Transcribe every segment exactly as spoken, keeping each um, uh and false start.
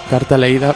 Carta leída.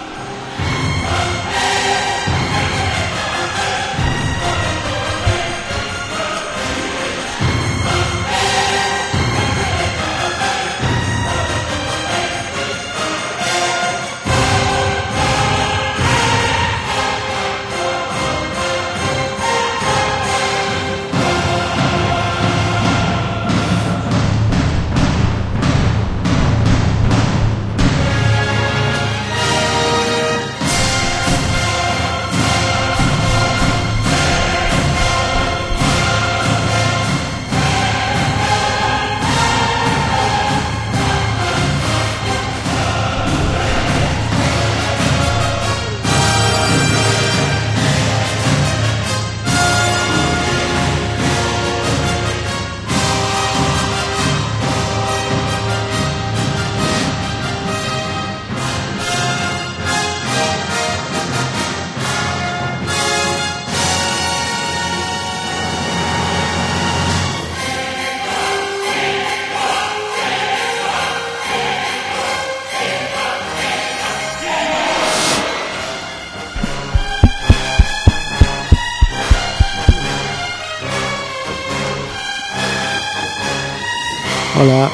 Hola.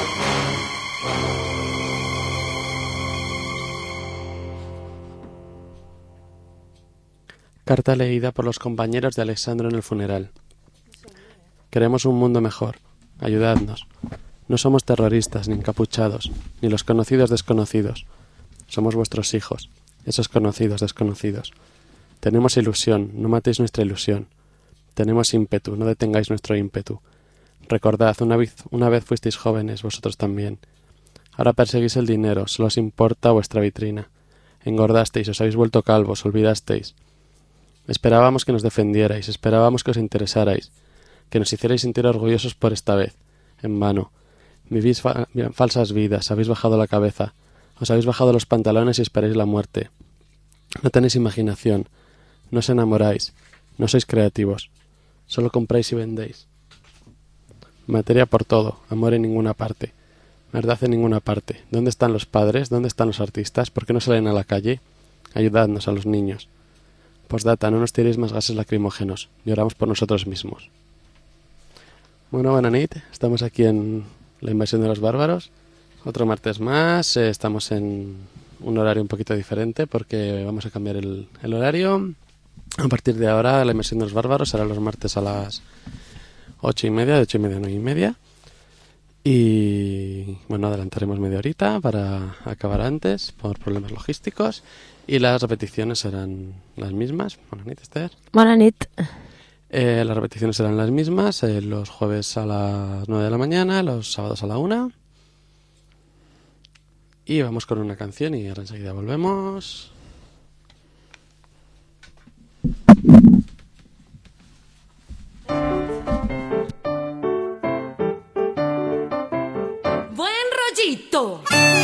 Carta leída por los compañeros de Alessandro en el funeral. Queremos un mundo mejor. Ayudadnos. No somos terroristas, ni encapuchados, ni los conocidos desconocidos. Somos vuestros hijos, esos conocidos desconocidos. Tenemos ilusión, no matéis nuestra ilusión. Tenemos ímpetu, no detengáis nuestro ímpetu. Recordad, una vez, una vez fuisteis jóvenes, vosotros también. Ahora perseguís el dinero, solo os importa vuestra vitrina. Engordasteis, os habéis vuelto calvos, olvidasteis. Esperábamos que nos defendierais, esperábamos que os interesarais, que nos hicierais sentir orgullosos por esta vez. En vano. Vivís fa- falsas vidas, habéis bajado la cabeza, os habéis bajado los pantalones y esperáis la muerte. No tenéis imaginación, no os enamoráis, no sois creativos, solo compráis y vendéis. Materia por todo, amor en ninguna parte, verdad en ninguna parte. ¿Dónde están los padres? ¿Dónde están los artistas? ¿Por qué no salen a la calle? Ayudadnos a los niños. Postdata, no nos tiréis más gases lacrimógenos, lloramos por nosotros mismos. Bueno, buena nit, estamos aquí en La Invasión de los Bárbaros, otro martes más, eh, estamos en un horario un poquito diferente porque vamos a cambiar el, el horario. A partir de ahora La Invasión de los Bárbaros será los martes a las ocho y media, de ocho y media a nueve y media. Y bueno, adelantaremos media horita para acabar antes por problemas logísticos. Y las repeticiones serán las mismas. Buenas noches, Esther. Buenas noches. Eh, las repeticiones serán las mismas, eh, los jueves a las nueve de la mañana, los sábados a la una. Y vamos con una canción y ahora enseguida volvemos. Buen rollito.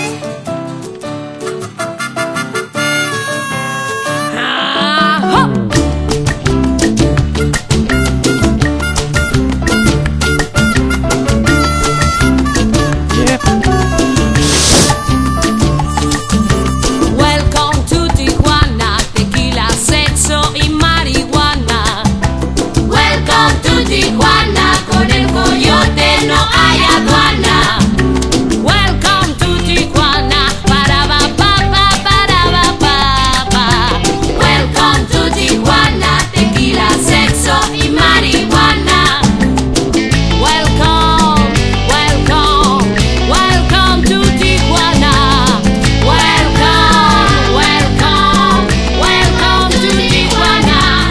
Welcome to Tijuana, tequila, sexo y marihuana. Welcome to Tijuana, con el coyote no hay aduana. Welcome to Tijuana, para ba pa pa para ba pa pa. Welcome to Tijuana, tequila, sexo y marihuana. Welcome, welcome, welcome to Tijuana. Welcome, welcome, welcome to Tijuana.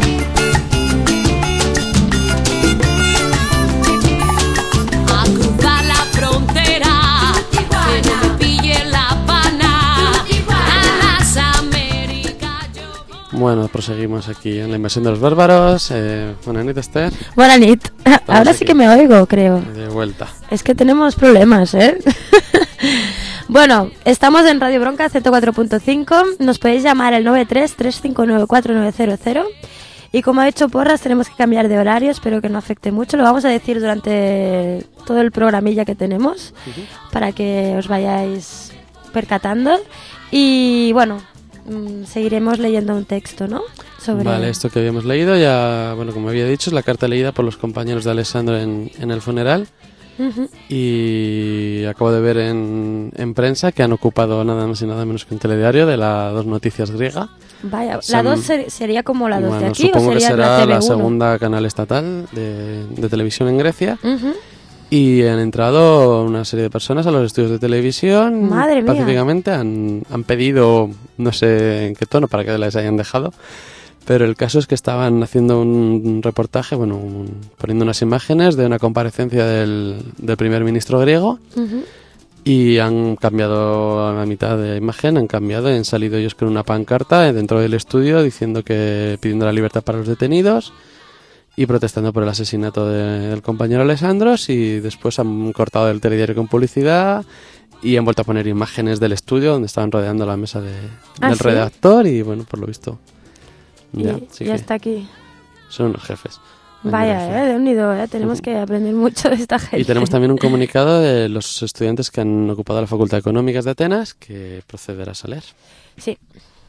A cruzar la frontera, que no me pille la Habana. A las Américas yo voy. Bueno, proseguimos aquí en La Invasión de los Bárbaros. Eh, buenas noches, Esther. Buenas noches. Ahora sí aquí. que me oigo, creo. De vuelta. Es que tenemos problemas, ¿eh? Bueno, estamos en Radio Bronca ciento cuatro punto cinco. Nos podéis llamar al nueve tres, tres cinco nueve, cuatro nueve cero cero. Y como ha dicho Porras, tenemos que cambiar de horario. Espero que no afecte mucho. Lo vamos a decir durante todo el programilla que tenemos, para que os vayáis percatando. Y bueno, mmm, seguiremos leyendo un texto, ¿no? Sobre... Vale, esto que habíamos leído ya, bueno, como había dicho, es la carta leída por los compañeros de Alessandro en, en el funeral. Uh-huh. Y acabo de ver en, en prensa que han ocupado nada más y nada menos que un telediario de la Dos Noticias griega. Vaya, ¿la dos ser, sería como la dos bueno, de aquí supongo o sería que será la T V uno? La segunda canal estatal de, de televisión en Grecia. Uh-huh. Y han entrado una serie de personas a los estudios de televisión. Madre mía. Pacíficamente han, han pedido, no sé en qué tono, para que les hayan dejado. Pero el caso es que estaban haciendo un reportaje, bueno, un, poniendo unas imágenes de una comparecencia del, del primer ministro griego. Uh-huh. Y han cambiado a la mitad de imagen, han cambiado y han salido ellos con una pancarta dentro del estudio diciendo que pidiendo la libertad para los detenidos y protestando por el asesinato de, del compañero Alessandros, y después han cortado el telediario con publicidad y han vuelto a poner imágenes del estudio donde estaban rodeando la mesa de, ¿Ah, del sí? redactor y bueno, por lo visto ya, y, sí ya que está aquí. son unos jefes. Vaya, eh, de unido, eh, tenemos que aprender mucho de esta gente. Y tenemos también un comunicado de los estudiantes que han ocupado la Facultad de Económicas de Atenas, que procederás a leer. Sí.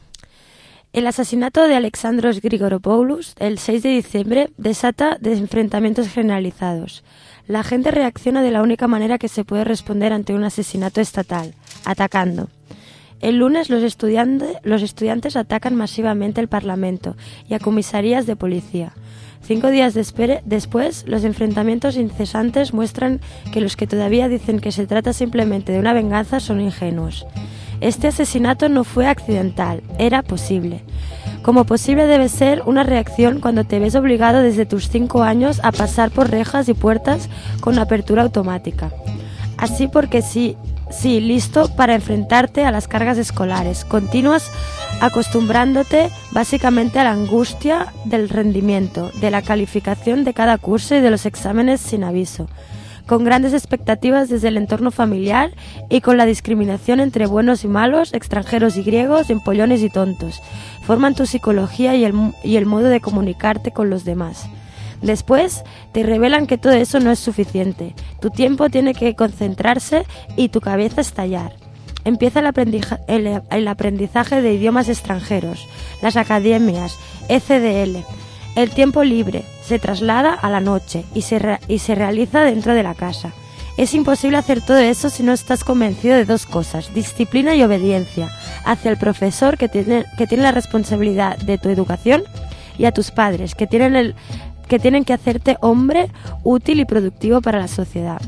El asesinato de Alexandros Grigoropoulos el seis de diciembre desata de enfrentamientos generalizados. La gente reacciona de la única manera que se puede responder ante un asesinato estatal, atacando. El lunes los, estudiante, los estudiantes atacan masivamente el Parlamento y a comisarías de policía. Cinco días después, después, los enfrentamientos incesantes muestran que los que todavía dicen que se trata simplemente de una venganza son ingenuos. Este asesinato no fue accidental, era posible. Como posible debe ser una reacción cuando te ves obligado desde tus cinco años a pasar por rejas y puertas con apertura automática. Así porque sí, sí, listo para enfrentarte a las cargas escolares. Continúas acostumbrándote básicamente a la angustia del rendimiento, de la calificación de cada curso y de los exámenes sin aviso, con grandes expectativas desde el entorno familiar y con la discriminación entre buenos y malos, extranjeros y griegos, empollones y tontos. Forman tu psicología y el, y el modo de comunicarte con los demás. Después te revelan que todo eso no es suficiente. Tu tiempo tiene que concentrarse y tu cabeza estallar. Empieza el, aprendiza- el, el aprendizaje de idiomas extranjeros, las academias, E C D L. El tiempo libre se traslada a la noche y se, re- y se realiza dentro de la casa. Es imposible hacer todo eso si no estás convencido de dos cosas: disciplina y obediencia hacia el profesor que tiene, que tiene la responsabilidad de tu educación, y a tus padres que tienen, el, que tienen que hacerte hombre útil y productivo para la sociedad.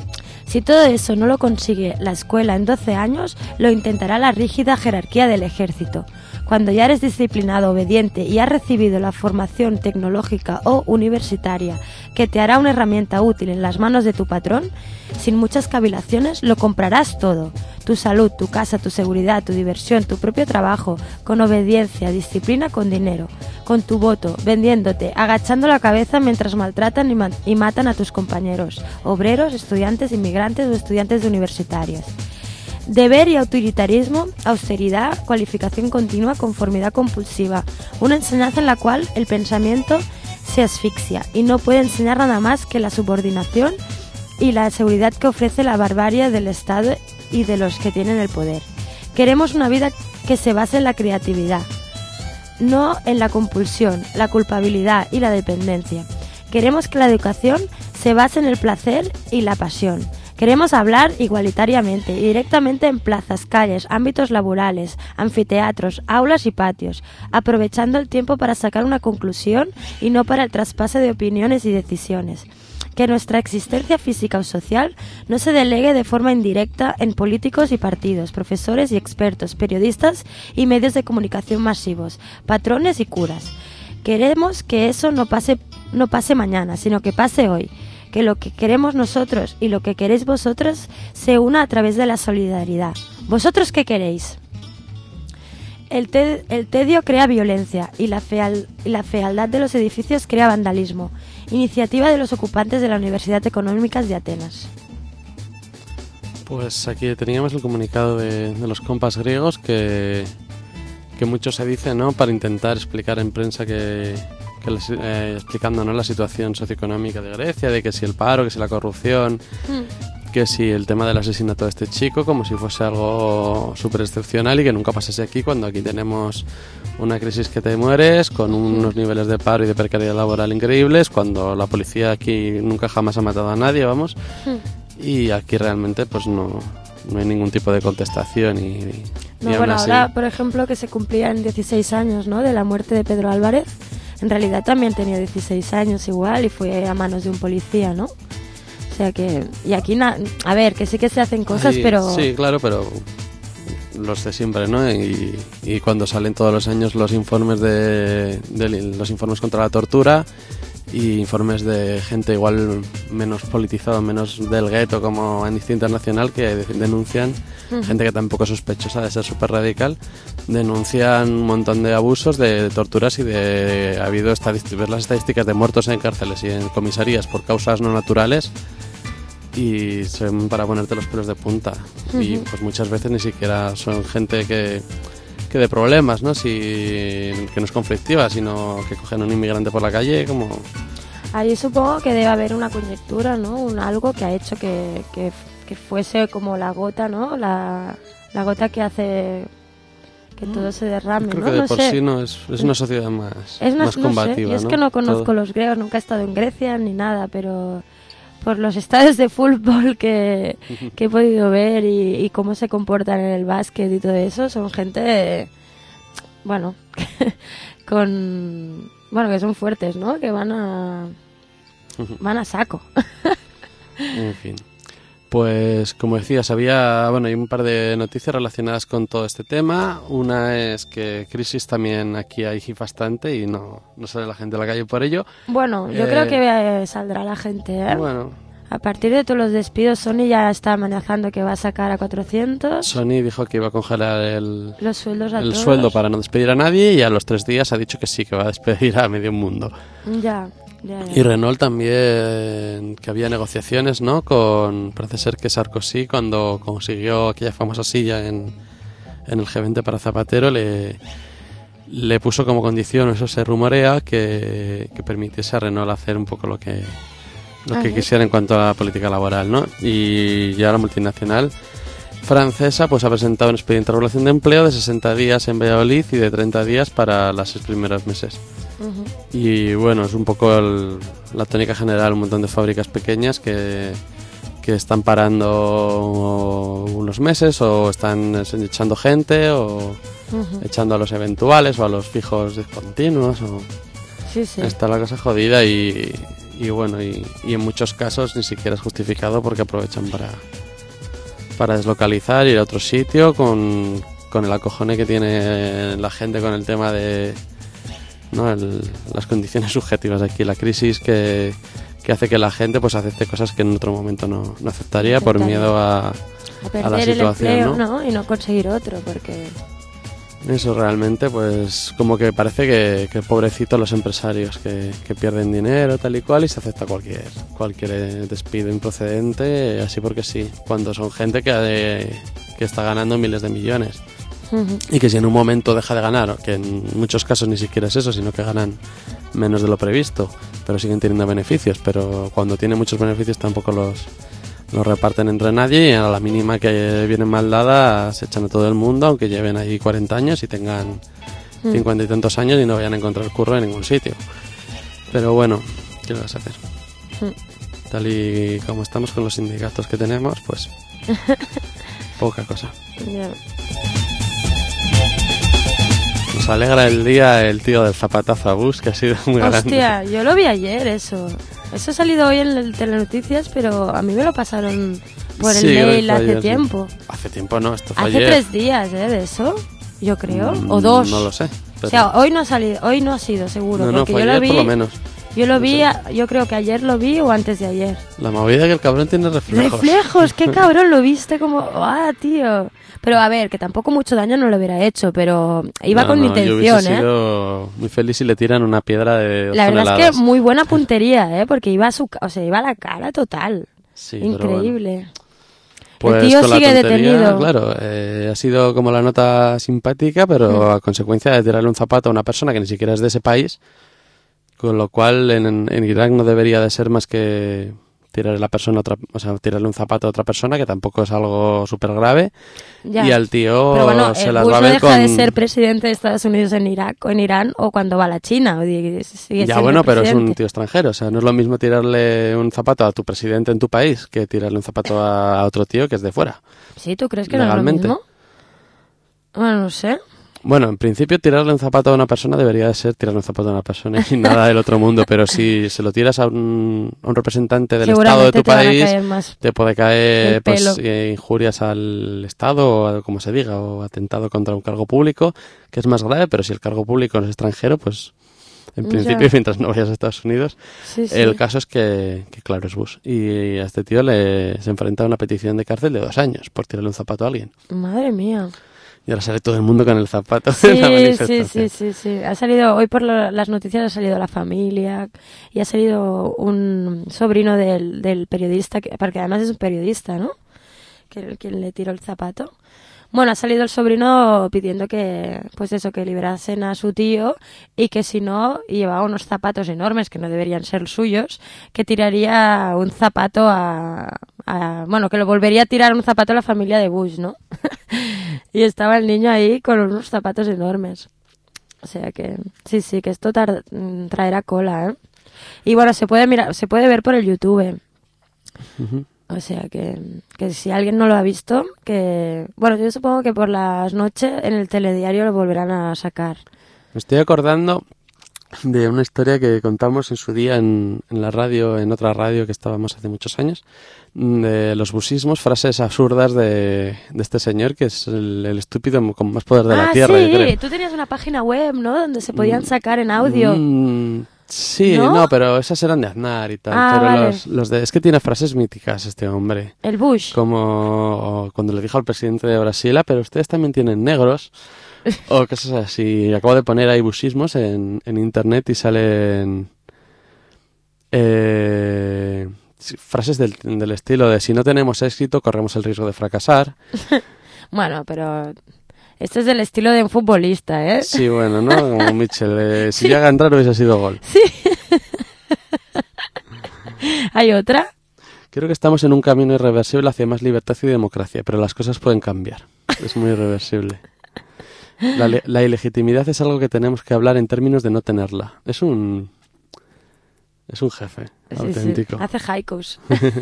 Si todo eso no lo consigue la escuela en doce años, lo intentará la rígida jerarquía del ejército. Cuando ya eres disciplinado, obediente y has recibido la formación tecnológica o universitaria que te hará una herramienta útil en las manos de tu patrón, sin muchas cavilaciones lo comprarás todo. Tu salud, tu casa, tu seguridad, tu diversión, tu propio trabajo, con obediencia, disciplina, con dinero, con tu voto, vendiéndote, agachando la cabeza mientras maltratan y, ma- y matan a tus compañeros, obreros, estudiantes, inmigrantes o estudiantes de universitarias. Deber y autoritarismo, austeridad, cualificación continua, conformidad compulsiva. Una enseñanza en la cual el pensamiento se asfixia y no puede enseñar nada más que la subordinación y la seguridad que ofrece la barbarie del Estado y de los que tienen el poder. Queremos una vida que se base en la creatividad, no en la compulsión, la culpabilidad y la dependencia. Queremos que la educación se base en el placer y la pasión. Queremos hablar igualitariamente y directamente en plazas, calles, ámbitos laborales, anfiteatros, aulas y patios, aprovechando el tiempo para sacar una conclusión y no para el traspase de opiniones y decisiones. Que nuestra existencia física o social no se delegue de forma indirecta en políticos y partidos, profesores y expertos, periodistas y medios de comunicación masivos, patrones y curas. Queremos que eso no pase, no pase mañana, sino que pase hoy. Que lo que queremos nosotros y lo que queréis vosotros se una a través de la solidaridad. ¿Vosotros qué queréis? El, te- el tedio crea violencia y la, feal- y la fealdad de los edificios crea vandalismo. Iniciativa de los ocupantes de la Universidad Económicas de Atenas. Pues aquí teníamos el comunicado de, de los compas griegos que, que mucho se dice, ¿no?, para intentar explicar en prensa que... que les, eh, explicando, ¿no?, la situación socioeconómica de Grecia, de que si el paro, que si la corrupción, mm. que si el tema del asesinato de este chico, como si fuese algo súper excepcional y que nunca pasase aquí, cuando aquí tenemos una crisis que te mueres, con unos niveles de paro y de precariedad laboral increíbles, cuando la policía aquí nunca jamás ha matado a nadie, vamos, y aquí realmente pues no, no hay ningún tipo de contestación y, y no, bueno, así... ahora, por ejemplo, que se cumplían dieciséis años, ¿no?, de la muerte de Pedro Álvarez, en realidad también tenía dieciséis años igual y fue a manos de un policía, ¿no? O sea que... Y aquí, na... a ver, que sí que se hacen cosas, Ay, pero... Sí, claro, pero los de siempre, ¿no? Y, y cuando salen todos los años los informes de, de los informes contra la tortura y informes de gente igual menos politizada, menos del gueto, como Amnistía Internacional, que denuncian, uh-huh. gente que tampoco es sospechosa de ser súper radical, denuncian un montón de abusos, de torturas y de... ha habido estadísticas, ver las estadísticas de muertos en cárceles y en comisarías por causas no naturales y son para ponerte los pelos de punta. Uh-huh. Y pues muchas veces ni siquiera son gente que... que de problemas, ¿no? Si, que no es conflictiva, sino que cogen a un inmigrante por la calle como... Ahí supongo que debe haber una conjetura, ¿no? Un algo que ha hecho que, que, que fuese como la gota, ¿no? La, la gota que hace que todo se derrame, Creo ¿no? que de no por sé. sí no es, es una sociedad más, es una, más no combativa, sé. Yo es ¿no? que no conozco todo. los griegos, nunca he estado en Grecia ni nada, pero... por los estadios de fútbol que, que he podido ver y, y cómo se comportan en el básquet y todo eso, son gente, bueno, con, bueno, que son fuertes, ¿no? Que van a, van a saco. En fin. Pues, como decías, había, bueno, hay un par de noticias relacionadas con todo este tema. Una es que crisis también aquí hay bastante y no, no sale la gente a la calle por ello. Bueno, yo eh, creo que saldrá la gente, ¿eh? Bueno. A partir de todos los despidos, Sony ya está amenazando que va a sacar a cuatrocientos. Sony dijo que iba a congelar el, los sueldos a el todos. sueldo para no despedir a nadie y a los tres días ha dicho que sí, que va a despedir a medio mundo. Ya. Ya, ya. Y Renault también, que había negociaciones, ¿no? Con, parece ser que Sarkozy, cuando consiguió aquella famosa silla en, en el G veinte para Zapatero, le, le puso como condición, eso se rumorea, que, que permitiese a Renault hacer un poco lo que, lo que quisiera en cuanto a la política laboral, ¿no? Y ya la multinacional francesa pues ha presentado un expediente de regulación de empleo de sesenta días en Valladolid y de treinta días para los seis primeros meses. Uh-huh. Y bueno, es un poco el, la tónica general, un montón de fábricas pequeñas que, que están parando unos meses o están echando gente o uh-huh. echando a los eventuales o a los fijos discontinuos o... sí, sí. Está la cosa jodida y, y bueno, y, y en muchos casos ni siquiera es justificado porque aprovechan para, para deslocalizar, ir a otro sitio con, con el acojone que tiene la gente con el tema de... ¿no? El, las condiciones subjetivas de aquí, la crisis que, que hace que la gente pues acepte cosas que en otro momento no, no aceptaría, aceptaría por miedo a, a, perder a la situación, el empleo, ¿no? ¿no? Y no conseguir otro, porque eso realmente pues como que parece que, que pobrecitos los empresarios que, que pierden dinero tal y cual y se acepta cualquier cualquier despido improcedente así porque sí, cuando son gente que, de, que está ganando miles de millones. Uh-huh. Y que si en un momento deja de ganar, que en muchos casos ni siquiera es eso, sino que ganan menos de lo previsto, pero siguen teniendo beneficios, pero cuando tienen muchos beneficios tampoco los, los reparten entre nadie y a la mínima que vienen mal dadas se echan a todo el mundo, aunque lleven ahí cuarenta años y tengan uh-huh. cincuenta y tantos años y no vayan a encontrar curro en ningún sitio. Pero bueno, ¿qué le vas a hacer? Uh-huh. Tal y como estamos con los sindicatos que tenemos, pues poca cosa. Yeah. Nos alegra el día el tío del zapatazo a bus, que ha sido muy grande. Hostia, yo lo vi ayer eso. Eso ha salido hoy en el Telenoticias, pero a mí me lo pasaron por el sí, mail hace ayer, tiempo. Sí. Hace tiempo no, esto fue hace ayer. tres días, ¿eh? De eso, yo creo. Mm, o dos. No lo sé. Pero... O sea, hoy no ha salido, hoy no ha sido seguro. No, no, porque fue yo ayer lo vi, por lo menos. Yo lo no vi, sé. yo creo que ayer lo vi o antes de ayer. La movida que el cabrón tiene reflejos. Reflejos, qué cabrón, lo viste como... ¡Ah, tío! Pero a ver, que tampoco mucho daño no lo hubiera hecho, pero iba no, con no, intención, yo hubiese ¿eh? sido muy feliz si le tiran una piedra de dos La verdad toneladas. es que muy buena puntería, ¿eh? Porque iba a su... O sea, iba a la cara total. Sí, increíble. Pues el tío con sigue la tontería, detenido. Claro, eh, ha sido como la nota simpática, pero mm. a consecuencia de tirarle un zapato a una persona que ni siquiera es de ese país, con lo cual en, en Irak no debería de ser más que tirarle la persona a otra, o sea, tirarle un zapato a otra persona, que tampoco es algo súper grave. Ya. Y al tío Pero bueno, se el las Bush va a no ver deja con... de ser presidente de Estados Unidos en Irak o en Irán o cuando va a la China. O sigue Ya siendo bueno, pero es presidente. un tío extranjero. O sea, no es lo mismo tirarle un zapato a tu presidente en tu país que tirarle un zapato a otro tío que es de fuera. Sí, ¿tú crees que Legalmente. no es lo mismo? Bueno, no sé. Bueno, en principio tirarle un zapato a una persona debería de ser tirarle un zapato a una persona y nada del otro mundo, pero si se lo tiras a un, a un representante del Estado de Seguramente tu te van a país, caer más te puede caer el pues, pelo. eh, injurias al Estado o a- como se diga, o atentado contra un cargo público, que es más grave, pero si el cargo público no es extranjero, pues en Ya. principio, mientras no vayas a Estados Unidos, Sí, sí. el caso es que, que claro, es Bush. Y a este tío le, se enfrenta a una petición de cárcel de dos años por tirarle un zapato a alguien. Madre mía. Y ahora sale todo el mundo con el zapato Sí, en la sí, manifestación. sí, sí, sí. Ha salido, hoy por lo- las noticias ha salido la familia y ha salido un sobrino del, del periodista, que, porque además es un periodista, ¿no? Que el quien le tiró el zapato. Bueno, ha salido el sobrino pidiendo que, pues eso, que liberasen a su tío y que si no, y llevaba unos zapatos enormes que no deberían ser suyos, que tiraría un zapato a, a- bueno, que lo volvería a tirar un zapato a la familia de Bush, ¿no? Y estaba el niño ahí con unos zapatos enormes. O sea que, sí, sí, que esto tar- mm, traerá cola, ¿eh? Y bueno, se puede mirar, se puede ver por el YouTube. Ujú. O sea que, que si alguien no lo ha visto, que... Bueno, yo supongo que por las noches en el telediario lo volverán a sacar. Me estoy acordando de una historia que contamos en su día en, en la radio, en otra radio que estábamos hace muchos años, de los busismos, frases absurdas de, de este señor, que es el, el estúpido con más poder de la ah, Tierra, sí, yo creo. tú tenías una página web, ¿no? Donde se podían sacar en audio. Mm, sí, ¿No? ¿no? pero esas eran de Aznar y tal. Ah, pero vale. los, los de... Es que tiene frases míticas este hombre. El Bush. Como cuando le dijo al presidente de Brasil, "Ah, pero ustedes también tienen negros", o cosas así. Acabo de poner ahí busismos en, en internet y salen eh, sí, frases del, del estilo de: "Si no tenemos éxito, corremos el riesgo de fracasar". Bueno, pero esto es del estilo de un futbolista, ¿eh? Sí, bueno, ¿no? Como Mitchell. eh, si llega a entrar hubiese sido gol. Sí. ¿Hay otra? Creo que estamos en un camino irreversible hacia más libertad y democracia, pero las cosas pueden cambiar. Es muy irreversible. La, le- la ilegitimidad es algo que tenemos que hablar en términos de no tenerla. Es un... Es un jefe Sí, sí. auténtico. Hace haikus.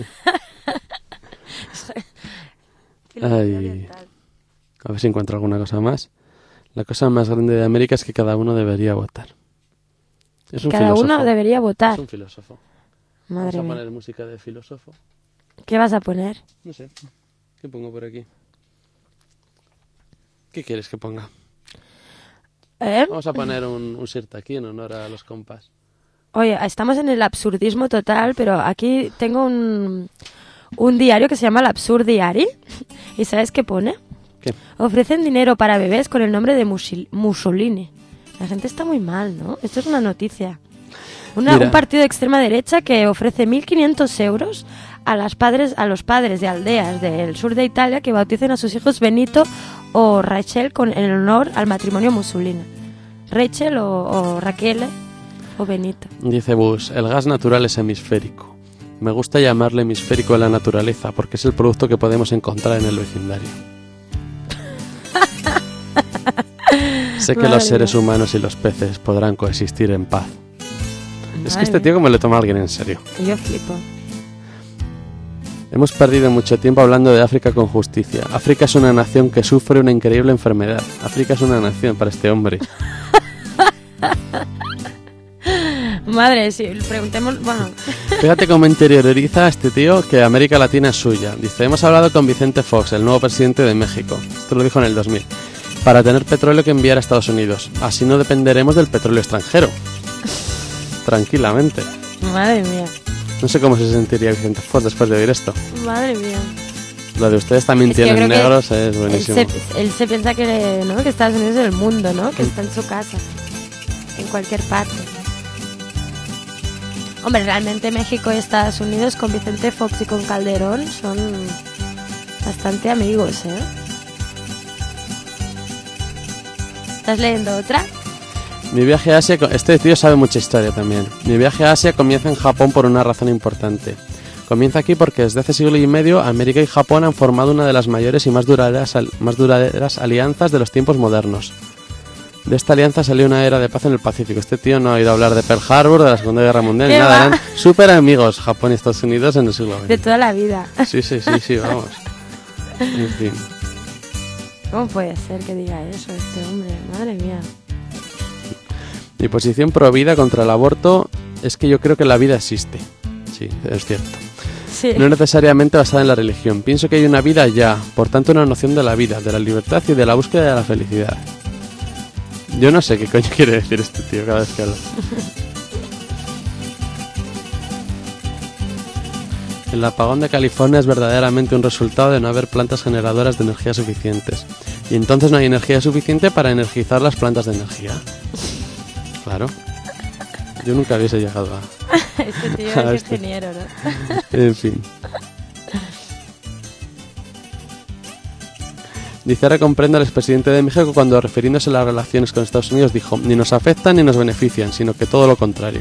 Ay. A ver si encuentro alguna cosa más. La cosa más grande de América es que cada uno debería votar. Es un Cada filósofo. uno debería votar. Es un filósofo. Madre Vamos a mía. poner música de filósofo. ¿Qué vas a poner? No sé. ¿Qué pongo por aquí? ¿Qué quieres que ponga? ¿Eh? Vamos a poner un, un shirt aquí en honor a los compas. Oye, estamos en el absurdismo total, pero aquí tengo un, un diario que se llama El Absurd Diari. ¿Y sabes qué pone? ¿Qué? Ofrecen dinero para bebés con el nombre de Musil- Mussolini. La gente está muy mal, ¿no? Esto es una noticia. Una- Mira. un partido de extrema derecha que ofrece mil quinientos euros a, las padres, a los padres de aldeas del sur de Italia que bauticen a sus hijos Benito o Rachel con, en honor al matrimonio Mussolini. Rachel o, o Raquel o Benito. Dice Bush, el gas natural es hemisférico. Me gusta llamarle hemisférico a la naturaleza porque es el producto que podemos encontrar en el vecindario. Sé que Madre los seres mía. humanos y los peces podrán coexistir en paz. Es que Madre este mía. tío como le toma a alguien en serio. Y yo flipo. Hemos perdido mucho tiempo hablando de África con justicia. África es una nación que sufre una increíble enfermedad. África es una nación para este hombre. Madre, si preguntemos, bueno, Fíjate cómo interioriza a este tío que América Latina es suya. Dice, hemos hablado con Vicente Fox, el nuevo presidente de México. Esto lo dijo en el dos mil. Para tener petróleo que enviar a Estados Unidos. Así no dependeremos del petróleo extranjero. Tranquilamente. madre mía, No sé cómo se sentiría Vicente Fox después de oír esto. madre mía. Lo de ustedes también Es que yo tienen creo que negros es Él buenísimo. se, él se piensa que, ¿no? que Estados Unidos es el mundo, ¿no? Que está en su casa, en cualquier parte. Hombre, realmente México y Estados Unidos con Vicente Fox y con Calderón son bastante amigos, ¿eh? ¿Estás leyendo otra? Mi viaje a Asia... Este tío sabe mucha historia también. Mi viaje a Asia comienza en Japón por una razón importante. Comienza aquí porque desde hace siglo y medio América y Japón han formado una de las mayores y más duraderas, más duraderas alianzas de los tiempos modernos. De esta alianza salió una era de paz en el Pacífico. Este tío no ha oído hablar de Pearl Harbor, de la Segunda Guerra Mundial, ni nada. Eran súper amigos Japón y Estados Unidos en el siglo veinte. De toda la vida. Sí, sí, sí, sí, vamos. En fin. ¿Cómo puede ser que diga eso este hombre? Madre mía. Mi posición pro vida contra el aborto es que yo creo que la vida existe. Sí, es cierto. Sí. No necesariamente basada en la religión. Pienso que hay una vida ya, por tanto una noción de la vida, de la libertad y de la búsqueda de la felicidad. Yo no sé qué coño quiere decir este tío cada vez que habla. El apagón de California es verdaderamente un resultado de no haber plantas generadoras de energía suficientes. Y entonces no hay energía suficiente para energizar las plantas de energía. Claro. Yo nunca hubiese llegado a... Este tío a es esto. ingeniero, ¿no? En fin. Dice, ahora comprende al expresidente de México cuando, refiriéndose a las relaciones con Estados Unidos, dijo, ni nos afectan ni nos benefician, sino que todo lo contrario.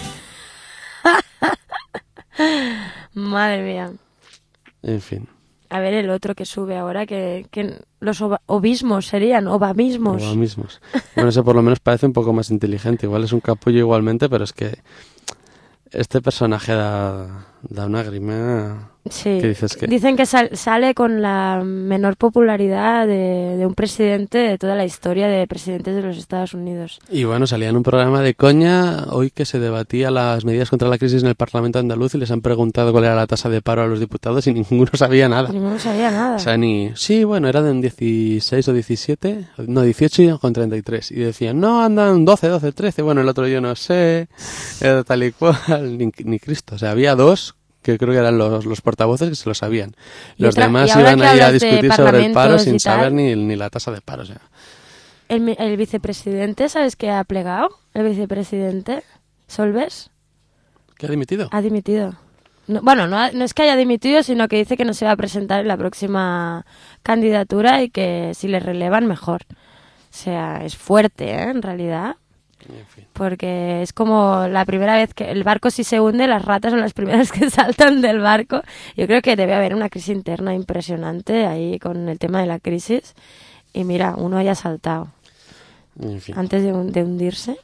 Madre mía. En fin. A ver el otro que sube ahora, que, que los ova- obismos serían, obamismos. Como mismos. Bueno, ese por lo menos parece un poco más inteligente. Igual es un capullo igualmente, pero es que este personaje da, da una grima... Sí. ¿Qué dices que? Dicen que sal- sale con la menor popularidad de, de un presidente de toda la historia de presidentes de los Estados Unidos. Y bueno, salía en un programa de coña hoy que se debatía las medidas contra la crisis en el Parlamento andaluz y les han preguntado cuál era la tasa de paro a los diputados y ninguno sabía nada. Ninguno sabía nada. O sea, ni... Sí, bueno, eran en dieciséis o diecisiete, no, dieciocho con treinta y tres. Y decían, no, andan doce, doce, trece. Bueno, el otro yo no sé, era tal y cual, ni, ni Cristo. O sea, había dos que creo que eran los, los portavoces que se lo sabían. Y Los otra- demás y ahora iban que ahí a hablas de discutir sobre el paro parlamentos sin y tal. saber ni, ni la tasa de paro. O sea, El, mi- el vicepresidente, ¿sabes qué ha plegado? El vicepresidente, Solbes, ¿qué ha dimitido? ha dimitido. No, bueno, no, ha- no es que haya dimitido, sino que dice que no se va a presentar en la próxima candidatura y que si le relevan, mejor. O sea, es fuerte, ¿eh? En realidad. En fin. Porque es como la primera vez que el barco si se hunde, las ratas son las primeras que saltan del barco. Yo creo que debe haber una crisis interna impresionante ahí con el tema de la crisis. Y mira, uno haya saltado En fin. antes de, hun- de hundirse.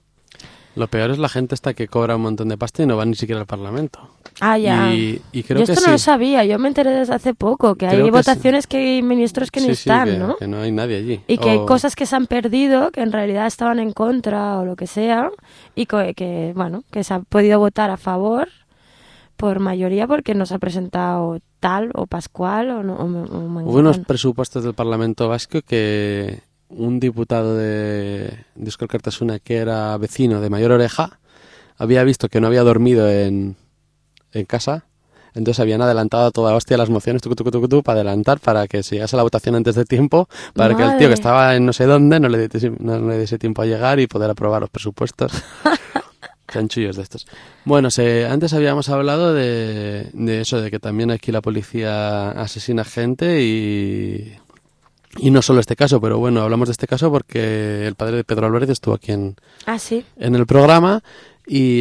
Lo peor es la gente esta que cobra un montón de pasta y no va ni siquiera al Parlamento. Ah, ya. Y, y creo Yo que esto sí. no lo sabía, yo me enteré desde hace poco, que Creo hay que votaciones que hay ministros que Sí, ni sí, están, que, ¿no? que no hay nadie allí. Y que hay O- cosas que se han perdido, que en realidad estaban en contra o lo que sea, y co- que, bueno, que se ha podido votar a favor por mayoría porque no se ha presentado tal o Pascual o, no, o, Me- o Mengano. Hubo unos presupuestos del Parlamento Vasco que un diputado de, de Euskal Cartasuna, que era vecino de Mayor Oreja, había visto que no había dormido en, en casa, entonces habían adelantado a toda hostia las mociones tucu, tucu, tucu, tucu, para adelantar, para que se llegase a la votación antes de tiempo, para que el tío Madre. que estaba en no sé dónde no le, diese, no le diese tiempo a llegar y poder aprobar los presupuestos. Chanchullos de estos. Bueno, se, antes habíamos hablado de, de eso, de que también aquí la policía asesina gente y, y no solo este caso, pero bueno, hablamos de este caso porque el padre de Pedro Álvarez estuvo aquí en, Ah, sí. en el programa y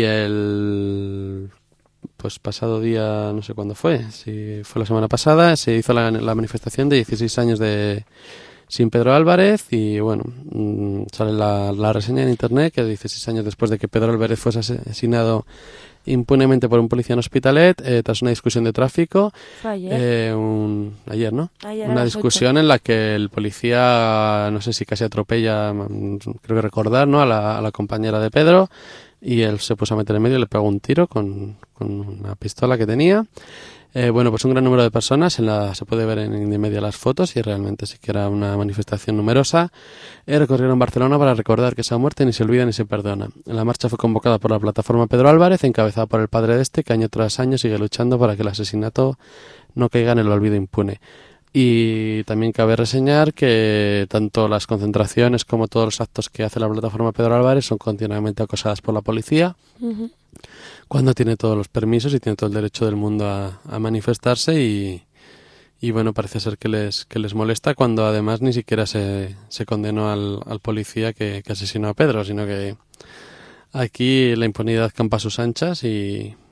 el pues pasado día, no sé cuándo fue, si fue la semana pasada, se hizo la, la manifestación de dieciséis años de sin Pedro Álvarez y bueno, mmm, sale la, la reseña en internet que dieciséis años después de que Pedro Álvarez fuese asesinado impunemente por un policía en Hospitalet, eh, tras una discusión de tráfico, Fue ayer. eh, un, ayer, ¿no? Ayer a una las discusión en la que el policía, no sé si casi atropella, mm, creo que recordar, ¿no? A la, a la compañera de Pedro y él se puso a meter en medio y le pegó un tiro con, con una pistola que tenía. Eh, bueno, pues un gran número de personas, en la, se puede ver en, en media las fotos y realmente sí que era una manifestación numerosa. Eh, recorrieron Barcelona para recordar que esa muerte ni se olvida ni se perdona. La marcha fue convocada por la plataforma Pedro Álvarez, encabezada por el padre de este, que año tras año sigue luchando para que el asesinato no caiga en el olvido impune. Y también cabe reseñar que tanto las concentraciones como todos los actos que hace la plataforma Pedro Álvarez son continuamente acosadas por la policía, Ujú. cuando tiene todos los permisos y tiene todo el derecho del mundo a, a manifestarse y, y bueno, parece ser que les que les molesta cuando además ni siquiera se, se condenó al, al policía que, que asesinó a Pedro, sino que aquí la impunidad campa a sus anchas y,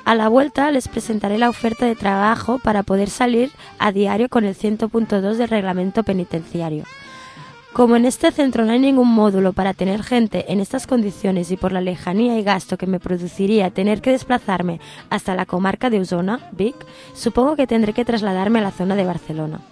A la vuelta les presentaré la oferta de trabajo para poder salir a diario con el cien punto dos del reglamento penitenciario. Como en este centro no hay ningún módulo para tener gente en estas condiciones y por la lejanía y gasto que me produciría tener que desplazarme hasta la comarca de Osona, Vic, supongo que tendré que trasladarme a la zona de Barcelona.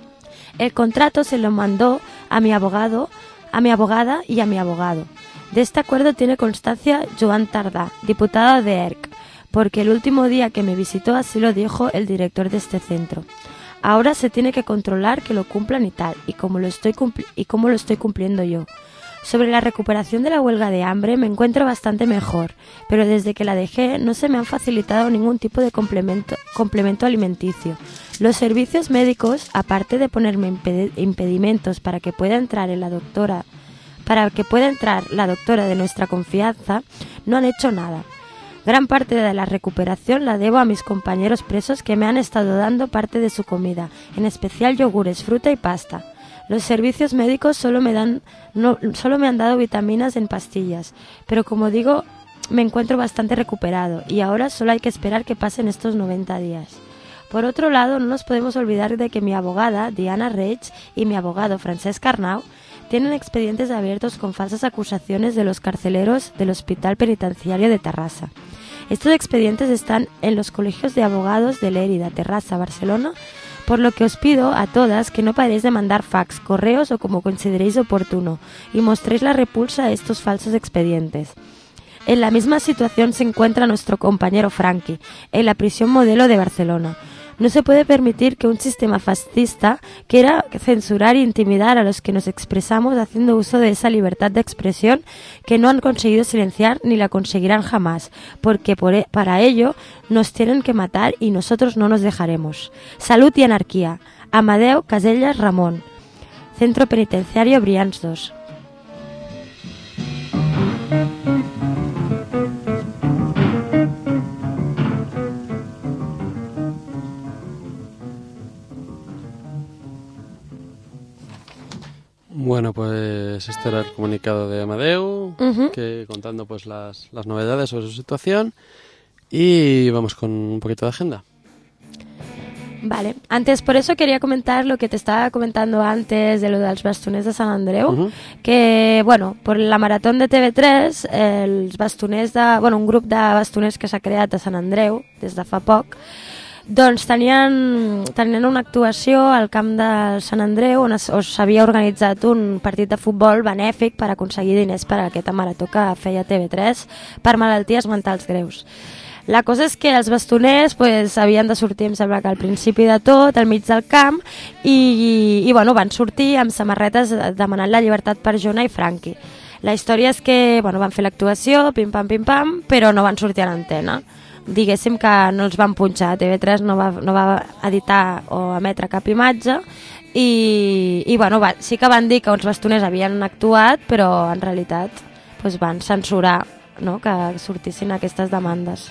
El contrato se lo mandó a mi abogado, a mi abogada y a mi abogado. De este acuerdo tiene constancia Joan Tardà, diputado de E R C, porque el último día que me visitó así lo dijo el director de este centro. Ahora se tiene que controlar que lo cumplan y tal, y cómo lo estoy cumpli- y cómo lo estoy cumpliendo yo. Sobre la recuperación de la huelga de hambre me encuentro bastante mejor, pero desde que la dejé no se me han facilitado ningún tipo de complemento, complemento alimenticio. Los servicios médicos, aparte de ponerme imped- impedimentos para que pueda entrar en la doctora, para que pueda entrar la doctora de nuestra confianza, no han hecho nada. Gran parte de la recuperación la debo a mis compañeros presos que me han estado dando parte de su comida, en especial yogures, fruta y pasta. Los servicios médicos solo me dan, no, solo me han dado vitaminas en pastillas, pero como digo, me encuentro bastante recuperado y ahora solo hay que esperar que pasen estos noventa días. Por otro lado, no nos podemos olvidar de que mi abogada, Diana Reig, y mi abogado, Francesc Arnau, tienen expedientes abiertos con falsas acusaciones de los carceleros del Hospital Penitenciario de Terrassa. Estos expedientes están en los colegios de abogados de Lérida, Terrassa, Barcelona, por lo que os pido a todas que no paréis de mandar fax, correos o como consideréis oportuno y mostréis la repulsa a estos falsos expedientes. En la misma situación se encuentra nuestro compañero Franqui, en la prisión modelo de Barcelona. No se puede permitir que un sistema fascista quiera censurar e intimidar a los que nos expresamos haciendo uso de esa libertad de expresión que no han conseguido silenciar ni la conseguirán jamás, porque por e- para ello nos tienen que matar y nosotros no nos dejaremos. Salud y anarquía. Amadeu Casellas Ramón. Centro Penitenciario Brians dos. Bueno, pues este era el comunicado de Amadeu, Ujú. que contando pues las, las novedades sobre su situación, y vamos con un poquito de agenda. Vale, antes por eso quería comentar lo que te estaba comentando antes de lo dels bastoners de Sant Andreu, Ujú. que, bueno, per la marató de T V tres, els bastoners de... Bueno, un grup de bastoners que s'ha creat a Sant Andreu des de fa poc, doncs tenien, tenien una actuació al camp de Sant Andreu on es- on s'havia organitzat un partit de futbol benèfic per aconseguir diners per a aquesta marató que feia T V tres per malalties mentals greus. La cosa és que els bastoners pues, havien de sortir, em sembla que al principi de tot, al mig del camp, i, i, i bueno, van sortir amb samarretes demanant la llibertat per Jona i Franqui. La història és que bueno, van fer l'actuació, pim-pam, pim-pam, però no van sortir a l'antena. Diguéssim que no els van punxar, T V tres no va, no va editar o emetre cap imatge, i, i bueno, va, sí que van dir que uns bastoners havien actuat, però en realitat pues, van censurar, ¿no?, que sortissin aquestes demandes.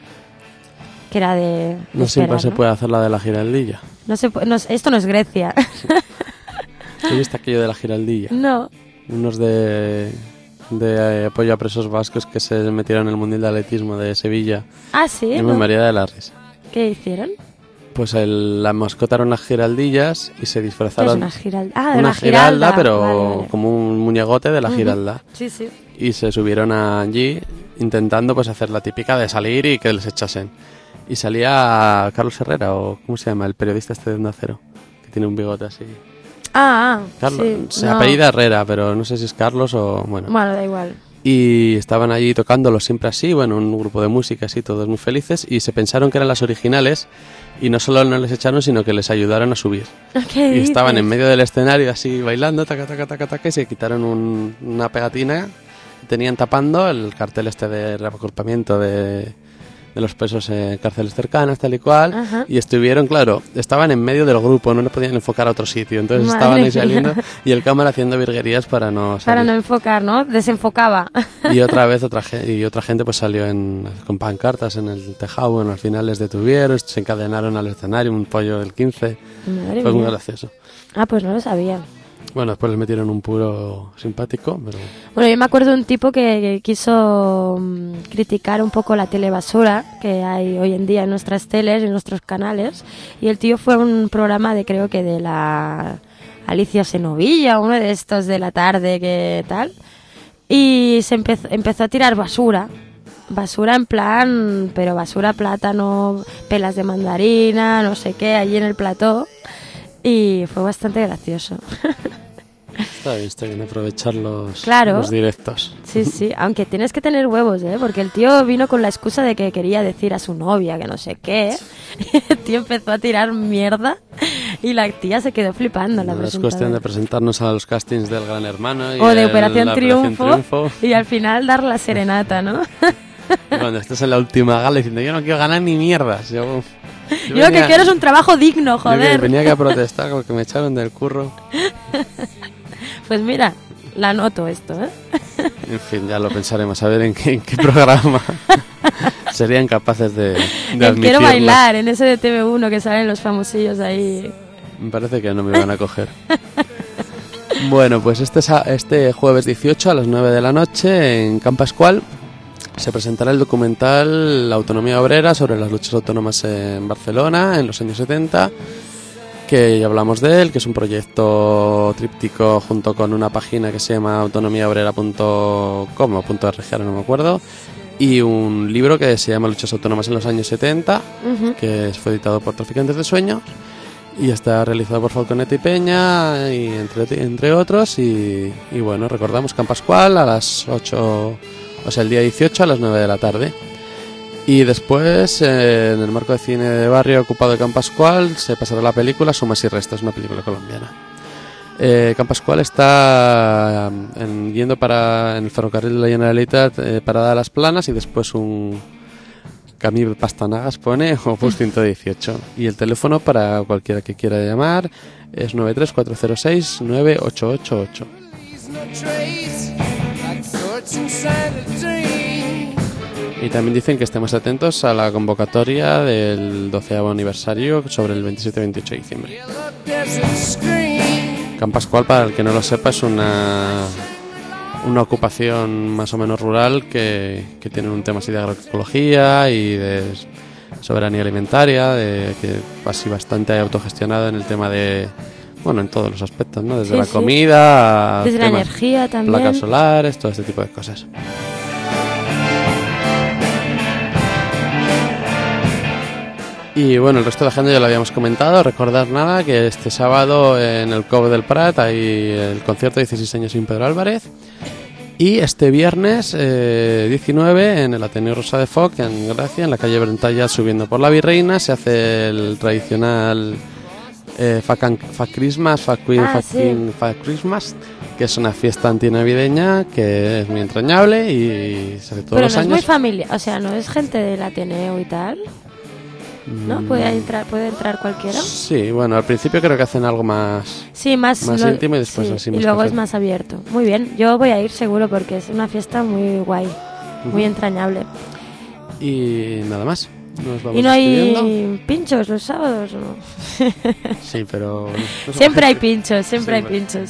Que era de, de No siempre esperar, se ¿no? puede hacer la de la giraldilla. No se pu- no, esto no es Grecia. ¿Has visto aquello de la giraldilla? No. Unos de, de eh, apoyo a presos vascos que se metieron en el Mundial de Atletismo de Sevilla. Ah, sí. Y ¿no? me maría de la risa. ¿Qué hicieron? Pues el, la mascota eran unas giraldillas y se ¿Qué es disfrazaron... una giralda? Ah, de una una giralda, giralda, pero vale, vale. como un muñegote de la Ujú. giralda. Sí, sí. Y se subieron allí intentando pues hacer la típica de salir y que les echasen. Y salía Carlos Herrera, o ¿cómo se llama? El periodista este de Onda Cero, que tiene un bigote así. Ah, ah, Carlos, sí. se no. apellida Herrera, pero no sé si es Carlos o... Bueno. Bueno, da igual. Y estaban allí tocándolo siempre así, bueno, un grupo de música así, todos muy felices, y se pensaron que eran las originales, y no solo no les echaron, sino que les ayudaron a subir. ¿Qué Y dices? estaban en medio del escenario así bailando, taca, taca, taca, taca, y se quitaron un- una pegatina, tenían tapando el cartel este de reagrupamiento de, de los presos en cárceles cercanas, tal y cual, Ajá. y estuvieron, claro, estaban en medio del grupo, no le podían enfocar a otro sitio, entonces Madre estaban ahí mía. saliendo, y el cámara haciendo virguerías para no salir. Para no enfocar, ¿no? Desenfocaba. Y otra vez otra gente, y otra gente pues salió en, con pancartas en el tejado, bueno, al final les detuvieron, se encadenaron al escenario, un pollo del quince, Madre fue muy mía. gracioso. Ah, pues no lo sabía. Bueno, después les metieron un puro simpático, pero... Bueno, yo me acuerdo de un tipo que, que quiso mm, criticar un poco la telebasura que hay hoy en día en nuestras teles, en nuestros canales, y el tío fue a un programa de, creo que de la Alicia Senovilla, uno de estos de la tarde, que tal, y se empezó, empezó a tirar basura, basura en plan, pero basura, plátano, pelas de mandarina, no sé qué, allí en el plató, y fue bastante gracioso. Está bien, está bien aprovechar los, Claro. los directos. Sí, sí, aunque tienes que tener huevos, ¿eh? Porque el tío vino con la excusa de que quería decir a su novia que no sé qué. El tío empezó a tirar mierda y la tía se quedó flipando. La No es presentadora. cuestión de presentarnos a los castings del Gran Hermano y O de el- Operación la Triunfo, Triunfo. y al final dar la serenata, ¿no? Y cuando estés en la última gala diciendo yo no quiero ganar ni mierdas. Yo, yo Yo lo que venía- quiero es un trabajo digno, yo que joder. venía aquí a protestar porque me echaron del curro. Pues mira, la noto esto, ¿eh? En fin, ya lo pensaremos a ver en qué, en qué programa serían capaces de, de El admitirlo. quiero bailar, en ese de T V uno que salen los famosillos ahí. Me parece que no me van a coger. Bueno, pues este, sa- este jueves dieciocho a las nueve de la noche en Can Pascual se presentará el documental La Autonomía Obrera sobre las luchas autónomas en Barcelona en los años setenta, que ya hablamos de él, que es un proyecto tríptico junto con una página que se llama autonomía obrera punto com o punto .org, ahora no me acuerdo, y un libro que se llama Luchas autónomas en los años setenta, Ujú. que fue editado por Traficantes de Sueños y está realizado por Falconeta y Peña y entre, entre otros, y, y bueno, recordamos Can Pascual a las ocho, o sea el día dieciocho a las nueve de la tarde. Y después, eh, en el marco de cine de barrio ocupado de Can Pascual, se pasará la película Sumas y Restas, una película colombiana. Eh, Can Pascual está en- yendo para en el ferrocarril de la Generalitat, eh, parada a Las Planas, y después un Camí Pastanagas pone o bus ciento dieciocho. Y el teléfono para cualquiera que quiera llamar es nueve tres cuatro cero seis nueve ocho ocho ocho. Y también dicen que estemos atentos a la convocatoria del doceavo aniversario sobre el veintisiete y veintiocho de diciembre. Can Pascual, para el que no lo sepa, es una, una ocupación más o menos rural que, que tiene un tema así de agroecología y de soberanía alimentaria, de que así bastante autogestionada en el tema de, bueno, en todos los aspectos, ¿no? Desde Sí, la sí. comida a Desde la temas, energía también. placas solares, todo este tipo de cosas. Y bueno, el resto de la agenda ya lo habíamos comentado. Recordar nada que este sábado en el Cobo del Prat hay el concierto de dieciséis años sin Pedro Álvarez. Y este viernes eh, diecinueve en el Ateneo Rosa de Foc, en Gracia, en la calle Brentalla, subiendo por la Virreina, se hace el tradicional eh, Facan- Fa Christmas, Fa Queen, Ah, Fa sí. Queen, Fa Christmas, que es una fiesta antinavideña que es muy entrañable y se hace todos Pero los no es años. muy familiar, o sea, no es gente del Ateneo y tal, ¿no? Mm, ¿Puede entrar, puede entrar cualquiera? Sí, bueno, al principio creo que hacen algo más... Sí, más, Más lo- íntimo y después sí, así y más luego café. es más abierto. Muy bien, yo voy a ir seguro porque es una fiesta muy guay, muy Ujú. entrañable. Y nada más. Nos vamos ¿Y no despidiendo. hay pinchos los sábados? ¿No? Sí, pero... no Siempre hay somos- pinchos, siempre hay Siempre. pinchos.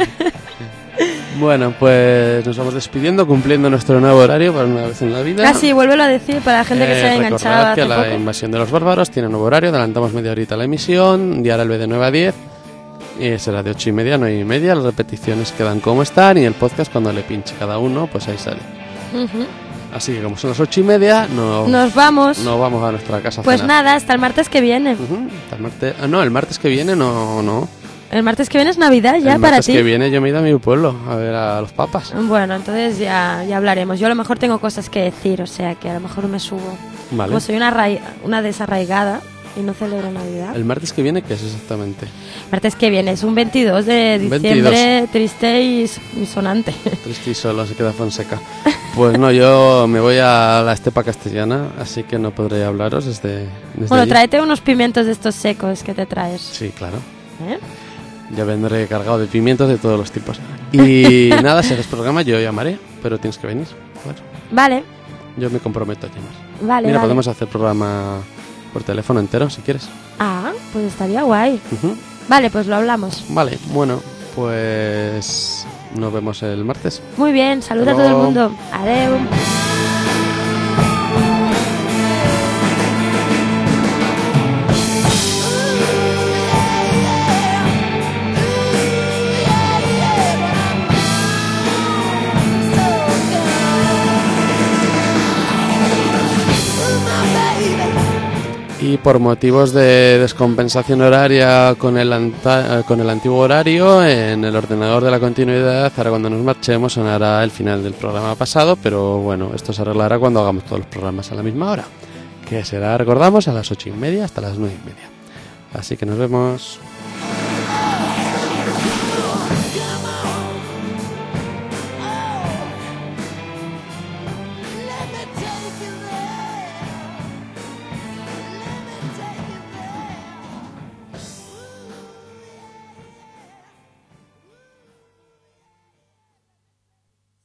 Bueno, pues nos vamos despidiendo, cumpliendo nuestro nuevo horario para una vez en la vida. Casi, vuélvelo a decir para la gente que Eh, se haya recordad enganchado que hace la poco. invasión de los bárbaros tiene nuevo horario, adelantamos media horita la emisión, diario el B de nueve a diez, y será de ocho y media a nueve y media, las repeticiones quedan como están, y el podcast cuando le pinche cada uno, pues ahí sale. Ujú. Así que como son las ocho y media, no, Nos vamos. no vamos a nuestra casa a Pues cenar. nada, hasta el martes que viene. Ujú, hasta el martes... ah, no, el martes que viene no, no. El martes que viene es Navidad ya el para martes ti. que viene yo me he ido a mi pueblo a ver a los papas. Bueno, entonces ya, ya hablaremos. Yo a lo mejor tengo cosas que decir, o sea que a lo mejor me subo. Vale. Como soy una, arrai- una desarraigada y no celebro Navidad. El martes que viene, ¿qué es exactamente? Martes que viene es un veintidós de veintidós. diciembre, triste y, s- y sonante. Triste y solo, se queda Fonseca. Pues no, yo me voy a la estepa castellana, así que no podré hablaros desde, desde Bueno, allí. tráete unos pimientos de estos secos que te traes. Sí, claro. ¿Eh? Ya vendré cargado de pimientos de todos los tipos. Y nada, si haces programa yo llamaré, pero tienes que venir. Bueno, Vale, yo me comprometo a llamar. vale, Mira, vale. podemos hacer programa por teléfono entero, si quieres. Ah, pues estaría guay. Ujú. Vale, pues lo hablamos. Vale, bueno, Pues nos vemos el martes. Muy bien, saluda a Hasta todo el luego. mundo. Adeu. Y por motivos de descompensación horaria con el, anta- con el antiguo horario, en el ordenador de la continuidad, ahora cuando nos marchemos sonará el final del programa pasado, pero bueno, esto se arreglará cuando hagamos todos los programas a la misma hora, que será, recordamos, a las ocho y media hasta las nueve y media. Así que nos vemos.